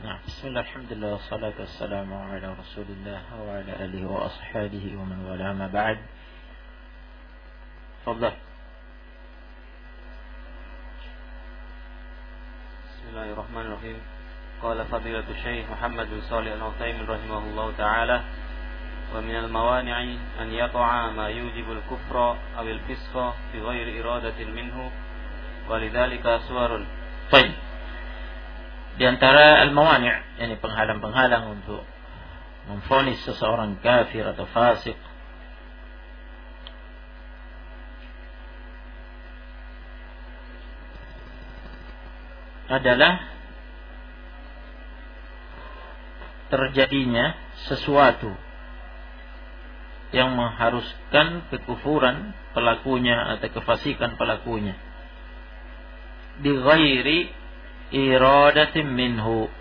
Nah, bismillah, alhamdulillah, wassalatu wassalamu ala rasulillah wa ala alihi wa ashabihi wa man wala ma ba'd. Fadhal. Bismillahirrahmanirrahim. Qala fadilatul Syekh Muhammad bin Shalih Al-Utsaimin rahimahullahu taala, wa min al-mawani'i an yaqa'a ma yujibu al-kufra aw al-fisqa fi ghairi iradatin minhu, wa lidzalika suwarun. Baik. Di antara al-mawani', yakni penghalang-penghalang untuk memvonis seseorang kafir atau fasik, adalah terjadinya sesuatu yang mengharuskan kekufuran pelakunya atau kefasikan pelakunya bi ghairi iradatin minhu,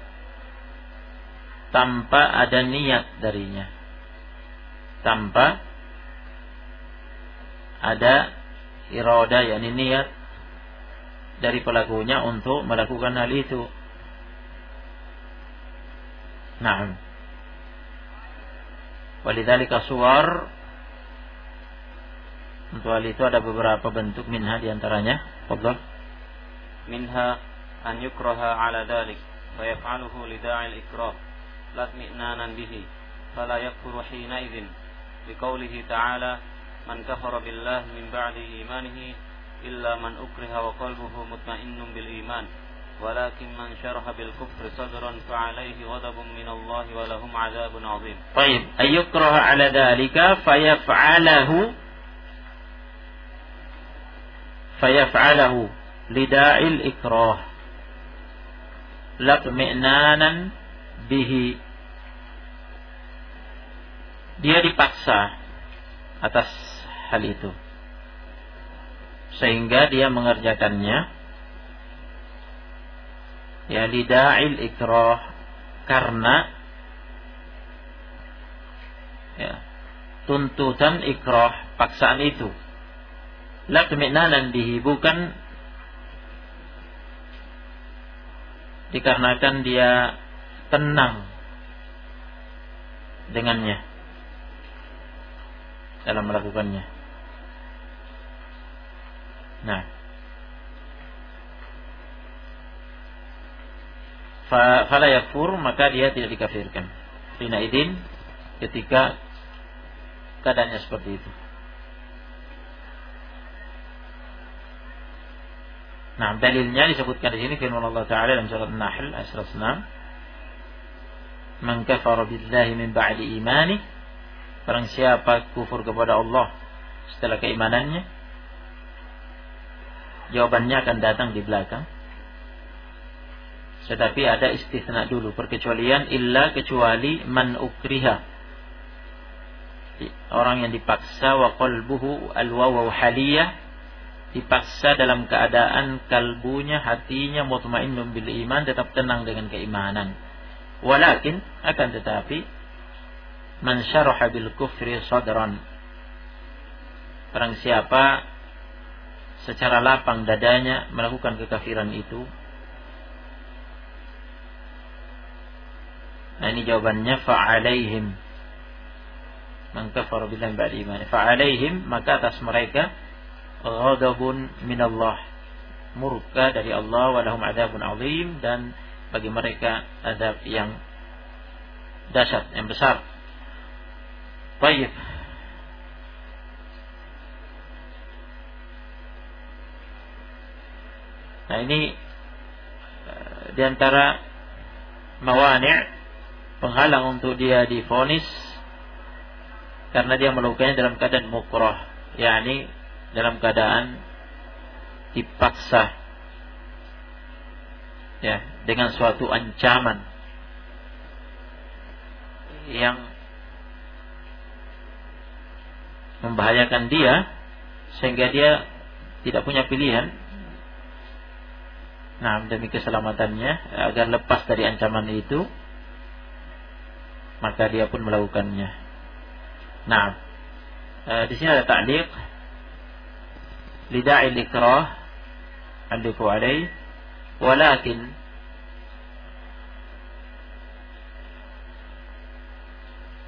tanpa ada niat darinya, tanpa ada iradah, yakni niat dari pelakunya untuk melakukan hal itu. Naam. Walidzalika suwar, untuk hal itu ada beberapa bentuk, minha di antaranya. Fadhal. Minha an yukraha ala dhalik fa yaf'aluhu li da'il ikrah la itminanan bihi fala yakfuru hina idzin liqaulihi ta'ala man kafara billahi min ba'di imanihi illa man ukriha wa qalbuhu mutma'innun bil iman walakin man syaraha bil kufri sadran fa alayhi ghadabun min Allah wa lahum 'adzabun 'adzim. Baik, ayyukraha ala dhalika fayaf'alahu lida'il ikrah latmi'nanan bihi, dia dipaksa atas hal itu sehingga dia mengerjakannya, ya, lida'il ikrah, karena ya, tuntutan ikrah, paksaan itu. Latmi'nanan bihi, bukan dikarenakan dia tenang dengannya dalam melakukannya. Nah, fala yakfur, maka dia tidak dikafirkan. Hina idin, ketika keadaannya seperti itu. Nah, dalilnya disebutkan di sini firman Allah Ta'ala dalam surat An-Nahl ayat 106. Man kafara billahi min ba'di imani, barang siapa kufur kepada Allah setelah keimanannya. Jawabannya akan datang di belakang. Tetapi ada istitsna dulu, perkecualian, illa, kecuali man ukriha, orang yang dipaksa, wa qalbuhu al-wawu haliyah, dipaksa dalam keadaan kalbunya, hatinya mutmainnun bil iman, tetap tenang dengan keimanan. Walakin, akan tetapi, man syaraha bil kufri sadran, barang siapa secara lapang dadanya melakukan kekafiran itu. Nah, ini jawabannya, fa'alaihim, man kafara billahi ba'da imani, fa'alaihim, maka atas mereka ghadabun minallah, murka dari Allah, wa lahum 'adzabun 'adzim, dan bagi mereka azab yang dahsyat, yang besar. Baik. Nah, ini di antara mawani', penghalang untuk dia divonis karena dia melakukannya dalam keadaan mukrah, yakni dalam keadaan dipaksa, ya, dengan suatu ancaman yang membahayakan dia sehingga dia tidak punya pilihan. Nah, demi keselamatannya, agar lepas dari ancaman itu, maka dia pun melakukannya. Nah, di sini ada ta'liq lida'il ikrah alifu alaih, walakin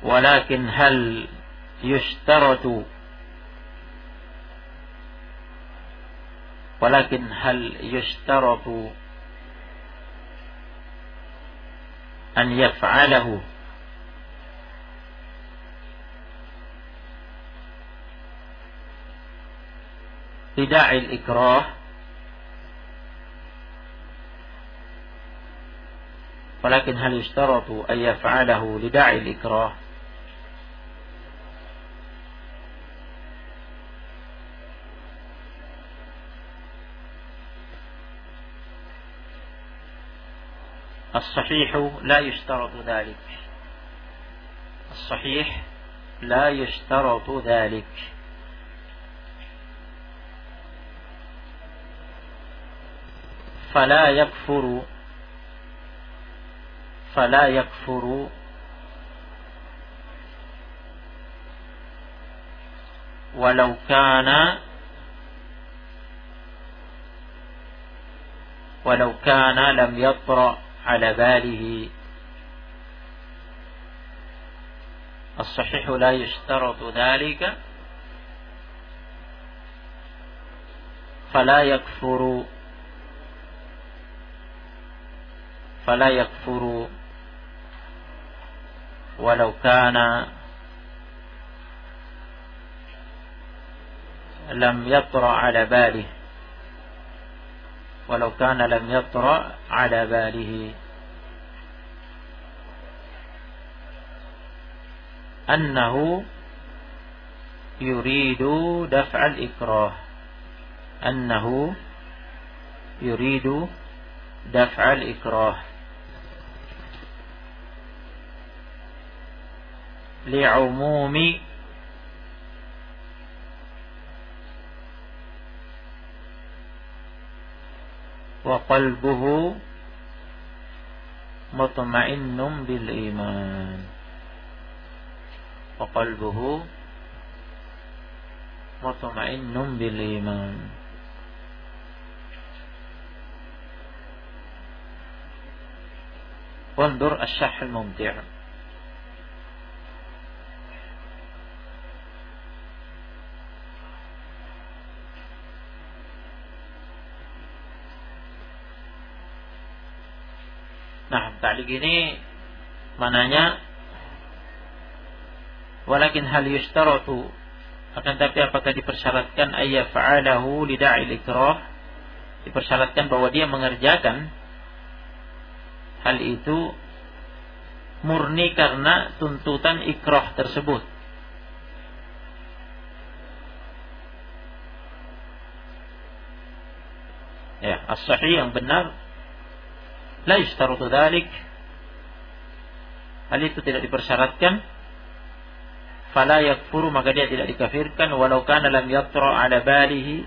walakin hal yushtaratu an yaf'alahu bida'i al-ikrah, walakin hal yushtaratu an yaf'alahu lida'i al-ikrah. الصحيح لا يشترط ذلك. الصحيح لا يشترط ذلك. فلا يكفر ولو كان لم يطرأ على باله. الصحيح لا يشترط ذلك فلا يكفر ولو كان لم يطرأ على باله أنه يريد دفع الإكراه لعموم وقلبه مطمئن بالإيمان. انظر الشرح الممتع. Nah, ta'liq ini mananya walakin hal yushtaratu, akan tapi apakah dipersyaratkan ayyafa'alahu lida'il ikrah, dipersyaratkan bahwa dia mengerjakan hal itu murni karena tuntutan ikrah tersebut. Ya, as-sahih yang benar la yushtaratu dzalik, hal itu tidak dipersyaratkan. Fala yakfuru, maka dia tidak dikafirkan walau kana lam yatra ala balihi,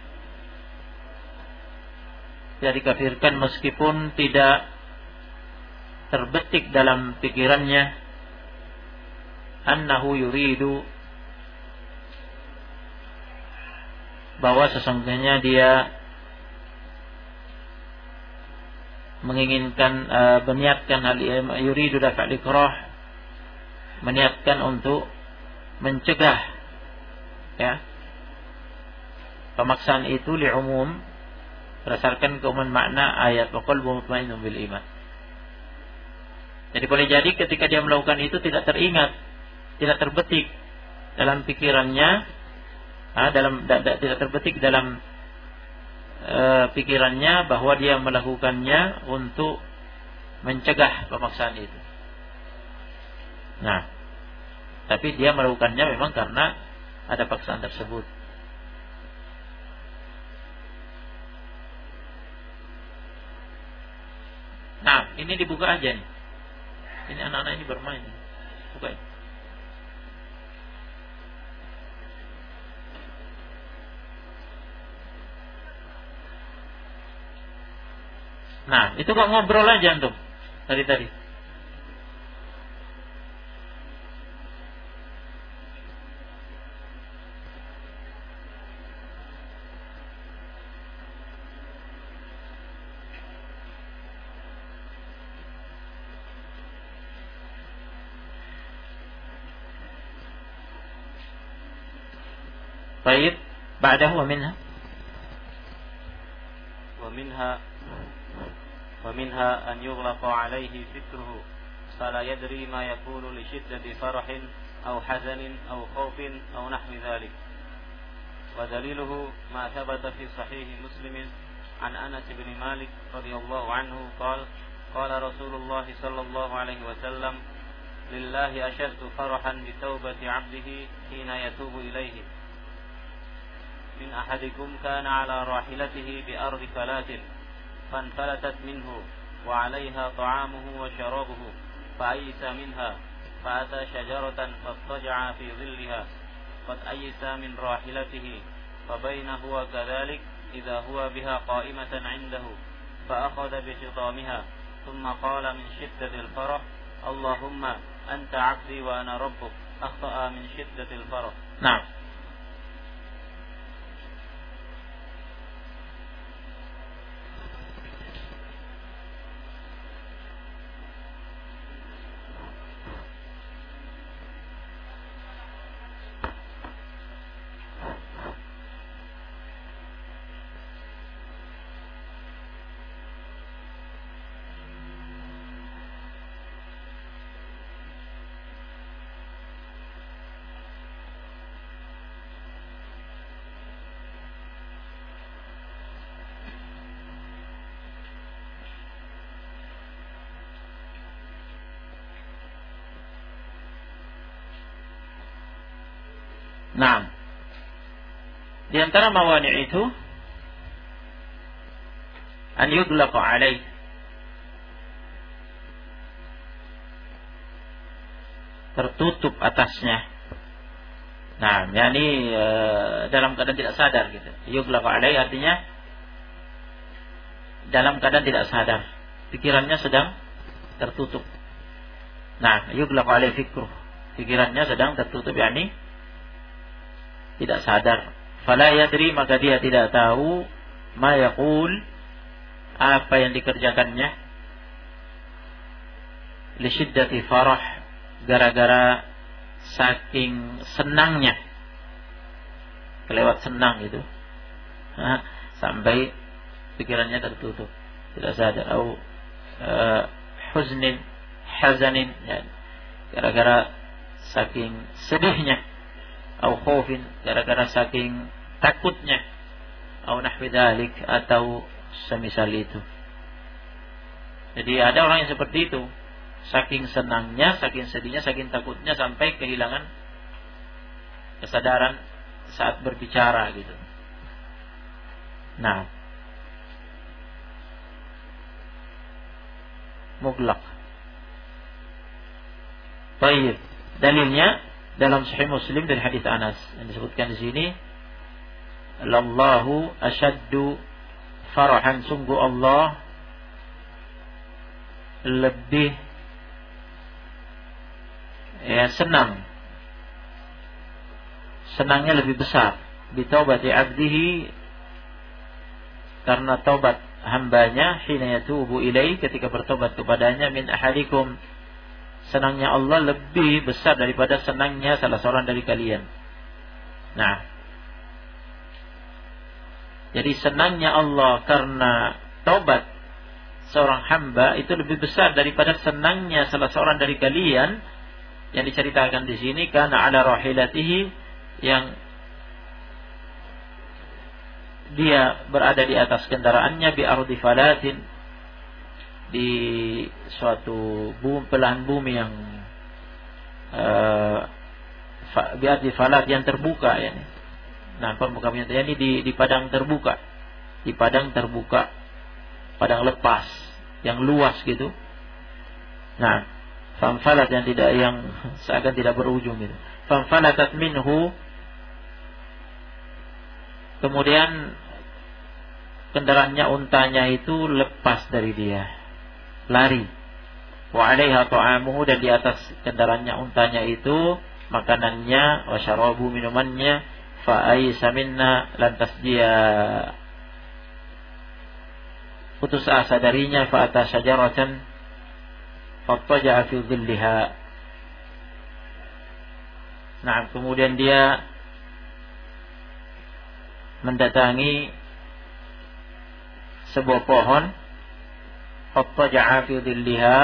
tidak dikafirkan meskipun tidak terbetik dalam pikirannya annahu yuridu, bahwa sesungguhnya dia menginginkan, meniatkan hal yuridu daf'al ikrah, meniatkan untuk mencegah ya pemaksaan itu li'umum, berdasarkan keumuman makna ayat wa qalbuhu mutmainnun bil iman. Jadi boleh jadi ketika dia melakukan itu tidak teringat, tidak terbetik dalam pikirannya, tidak terbetik dalam pikirannya bahwa dia melakukannya untuk mencegah pemaksaan itu. Nah, tapi dia melakukannya memang karena ada paksaan tersebut. Nah, ini dibuka aja nih. Ini anak-anak ini bermain. Buka ini. Nah, itu kok ngobrol aja antum tadi. طيب بعده ومنها ومنها أن يغلق عليه فكره فلا يدري ما يقول لشدة فرح أو حزن أو خوف أو نحو ذلك. ودليله ما ثبت في صحيح مسلم عن أنس بن مالك رضي الله عنه قال قال رسول الله صلى الله عليه وسلم لله أشد فرحا بتوبة عبده حين يتوب إليه من أحدكم كان على راحلته بأرض فلات فانفلتت منه وعليها طعامه وشرابه فأيس منها فأتى شجرة فاضطجع في ظلها قد أيس من راحلته فبين هو كذلك إذا هو بها قائمة عنده فأخذ بخطامها ثم قال من شدة الفرح اللهم أنت عبدي وأنا ربك أخطأ من شدة الفرح. نعم. Nah, di antara mawani' itu an yuglaqa alaih, tertutup atasnya. Nah, yakni dalam keadaan tidak sadar gitu. Yuglaqa alaih artinya dalam keadaan tidak sadar, pikirannya sedang tertutup. Nah, yuglaqa alaih fikruh, pikirannya sedang tertutup, yakni tidak sadar. Fala yadri, maka dia tidak tahu ma yaqul, apa yang dikerjakannya. Li syiddati farah, gara-gara saking senangnya, kelewat senang itu, sampai pikirannya tertutup, tidak sadar. Atau huznin, hazanin, ya, gara-gara saking sedihnya. Au khaufin, gara-gara saking takutnya. Au nahwi dzalik, atau semisal itu. Jadi ada orang yang seperti itu, saking senangnya, saking sedihnya, saking takutnya sampai kehilangan kesadaran saat berbicara gitu. Nah, muglaq. Baik, dalilnya dalam Sahih Muslim dari hadis Anas yang disebutkan di sini, "Allahu asyaddu farahan", sungguh Allah lebih senang, senangnya lebih besar bi taubati abdihi, karena taubat hambanya, hina yatubu ilaihi, ketika bertobat kepadanya, min ahadikum, senangnya Allah lebih besar daripada senangnya salah seorang dari kalian. Nah, jadi senangnya Allah karena taubat seorang hamba itu lebih besar daripada senangnya salah seorang dari kalian yang diceritakan di sini, karena ala rahilatihi, yang dia berada di atas kendaraannya, bi ardi falatin, di suatu belahan bumi yang biar di falat yang terbuka, ya. Nah, permukaannya ini di padang terbuka, di padang terbuka, padang lepas yang luas gitu. Nah, famfalat yang seakan tidak berujung gitu. Famfalatat minhu, kemudian kendaraannya, untanya itu lepas dari dia, lari. Wa 'alaiha ta'amuhu, dan di atas kendaraannya, untanya itu, makanannya, wa syarabu, minumannya, fa aisa minna, lantas dia putus asa darinya, fa ata syajaratan fattaja'a fi dhilliha. Nah, kemudian dia mendatangi sebuah pohon, fattaja'a fi dhilliha,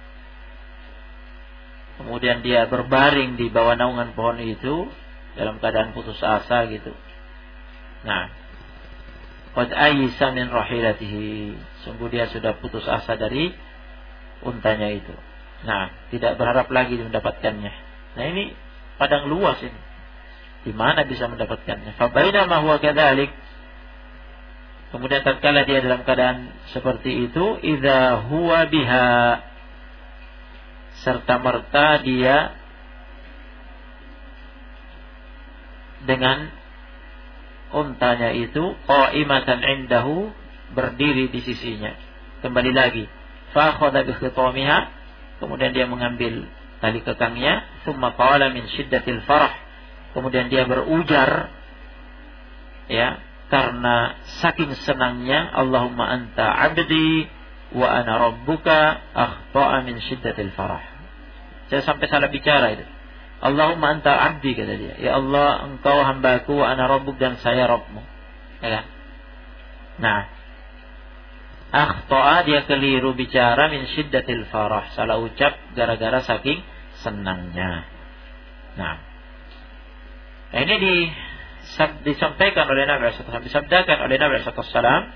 kemudian dia berbaring di bawah naungan pohon itu dalam keadaan putus asa gitu. Nah, qad ayisa min rahilatihi, sungguh dia sudah putus asa dari untanya itu. Nah, tidak berharap lagi mendapatkannya. Nah, ini padang luas ini. Di mana bisa mendapatkannya? Fa bainama huwa kadzalik, kemudian tatkala dia dalam keadaan seperti itu, idza huwa biha, serta merta dia dengan untanya itu qa'imatan indahu, berdiri di sisinya. Kembali lagi, fa akhadha bi khitamiha, kemudian dia mengambil tali kekangnya, thumma qala min syiddatil farah, kemudian dia berujar ya, karena saking senangnya, Allahumma anta abdi wa ana rabbuka, akhta'a min syiddatil farah. Saya sampai salah bicara itu. Allahumma anta abdi, kata dia. Ya Allah, engkau hambaku, wa ana rabbuk, dan saya Rabbmu. Ya kan? Nah, akhta'a, dia keliru bicara, min syiddatil farah, salah ucap gara-gara saking senangnya. Nah, ini disampaikan oleh Nabi SAW, disabdakan oleh Nabi SAW.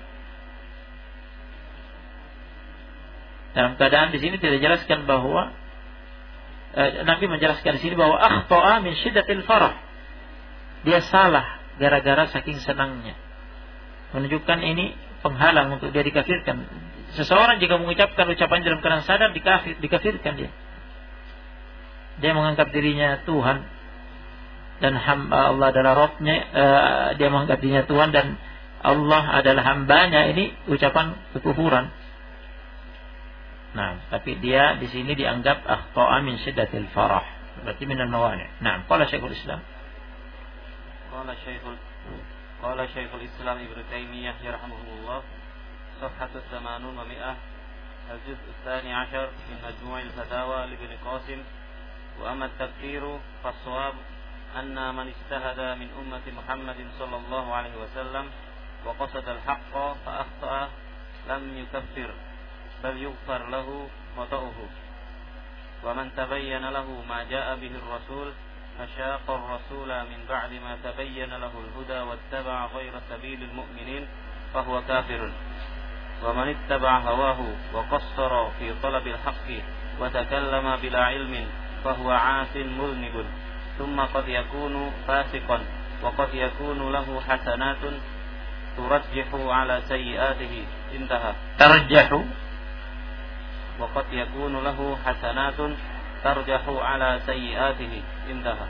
Dalam keadaan di sini tidak dijelaskan bahwa Nabi menjelaskan di sini bahwa akhta'a min syiddatil farah, dia salah gara-gara saking senangnya, menunjukkan ini penghalang untuk dia dikafirkan. Seseorang jika mengucapkan ucapan dalam keadaan sadar, dikafirkan dia. Dia menganggap dirinya Tuhan dan hamba Allah adalah Rabbnya, dia menganggap dirinya Tuhan dan Allah adalah hambanya. Ini ucapan kekufuran. Nah, tapi dia di sini dianggap akhta'a min syiddatil farah, berarti minal mawani'. Nah, qala Syekhul Islam. Qala Syekhul Islam Ibnu Taimiyah yarhamuhullah, safhatu 80 wa 100, al-juz' ats-tsani 'ashar min majmu' al-fatawa li Ibnu Qasim. Wa amma at-takfiru fas-shawab anna man ijtahada min ummati Muhammadin sallallahu alaihi wasallam wa qasada al-haqqa fa akhta'a lam yukaffir, bal yughfar lahu khata'uhu. Wa man tabayyana lahu ma jaa'a bihi ar-rasul fashaqa ar-rasula min ba'di ma tabayyana lahu al-huda wattaba'a ghayra sabilil mu'minin fa huwa kafirun. Wa man ittaba'a hawahu wa qassara fi talabil haqqi wa takallama bila ilmin fa huwa 'asin muznibun. Thumma qad yakunu fasiqan wa qad yakunu lahu hasanatun turajjihu 'ala sayyi'atihi. Intaha. Tarjahu, وقد يكون له حسنات ترجح على سيئاته. انتهى.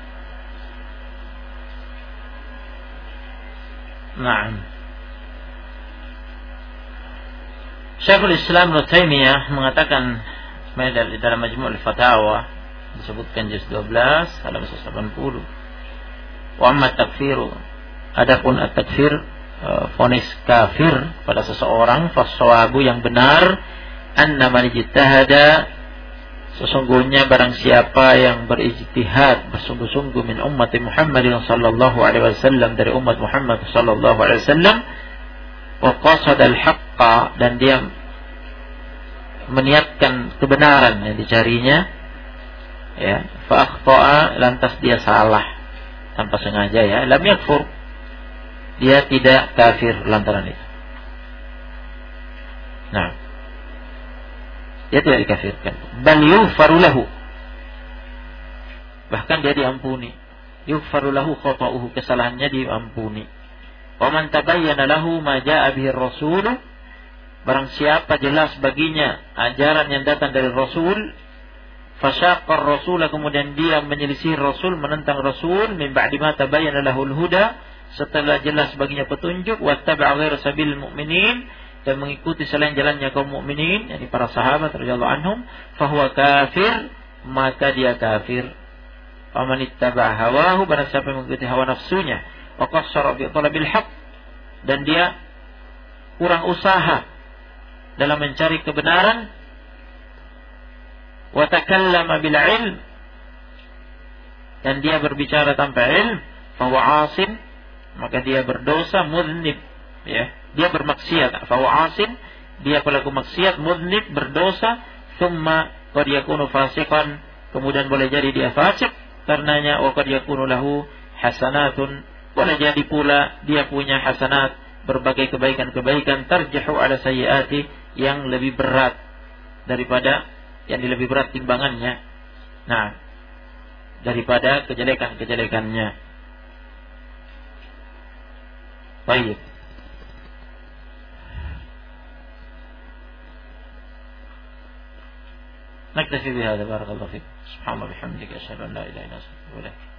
نعم. Syekhul Islam Ibnu Taimiyah mengatakan dalam Majmu' al-Fatawa, disebutkan juz 12 halaman 180. Wa amma takfiru, adapun at-takfir, vonis kafir pada seseorang, fas-shawabu, yang benar, anna man ijtahada, sesungguhnya barang siapa yang berijtihad, bersungguh-sungguh, min ummati Muhammadin sallallahu alaihi wasallam, dari umat Muhammad sallallahu alaihi wasallam, wa qasada al-haqqa, dan dia meniatkan kebenaran yang dicarinya, ya, fa akhta'a, lantas dia salah tanpa sengaja, ya, lam yakfur, dia tidak kafir lantaran itu. Nah, dia tidak dikafirkan. Bal yughfaru lahu, bahkan dia diampuni. Yughfaru lahu khata'uhu, kesalahannya diampuni. Wa man tabayyana lahu ma jaa'a bihi ar-rasul, barang siapa jelas baginya ajaran yang datang dari Rasul, fasyaqqa ar-rasul, kemudian dia menyelisih Rasul, menentang Rasul, min ba'di ma tabayyana lahul huda, setelah jelas baginya petunjuk, wattaba'a ghayra sabilil mu'minin, dan mengikuti selain jalannya kaum mukminin, yakni para sahabat radhiyallahu anhum, fahuwa kafir, maka dia kafir. Faman ittaba'a hawahu, barang siapa yang mengikuti hawa nafsunya, wa qassara bi talabil haqq, dan dia kurang usaha dalam mencari kebenaran, wa takallama bil ilm, dan dia berbicara tanpa ilm, fahuwa 'asin, maka dia berdosa mudhnib, ya. Dia bermaksiat, fa huwa asin, dia pelaku maksiat, mudhnib, berdosa, thumma qad yakunu fasiqan, kemudian boleh jadi dia fasik karenanya, wa qad yakunu lahu hasanatun, boleh jadi pula dia punya hasanat, berbagai kebaikan-kebaikan, tarjahu ala sayyiati, yang lebih berat daripada, yang lebih berat timbangannya, nah, daripada kejelekan-kejelekannya. Baik. نكتفي بهذا. بارك الله فيك. سبحان الله وبحمدك أشهد أن لا إله إلا أنت أستغفرك.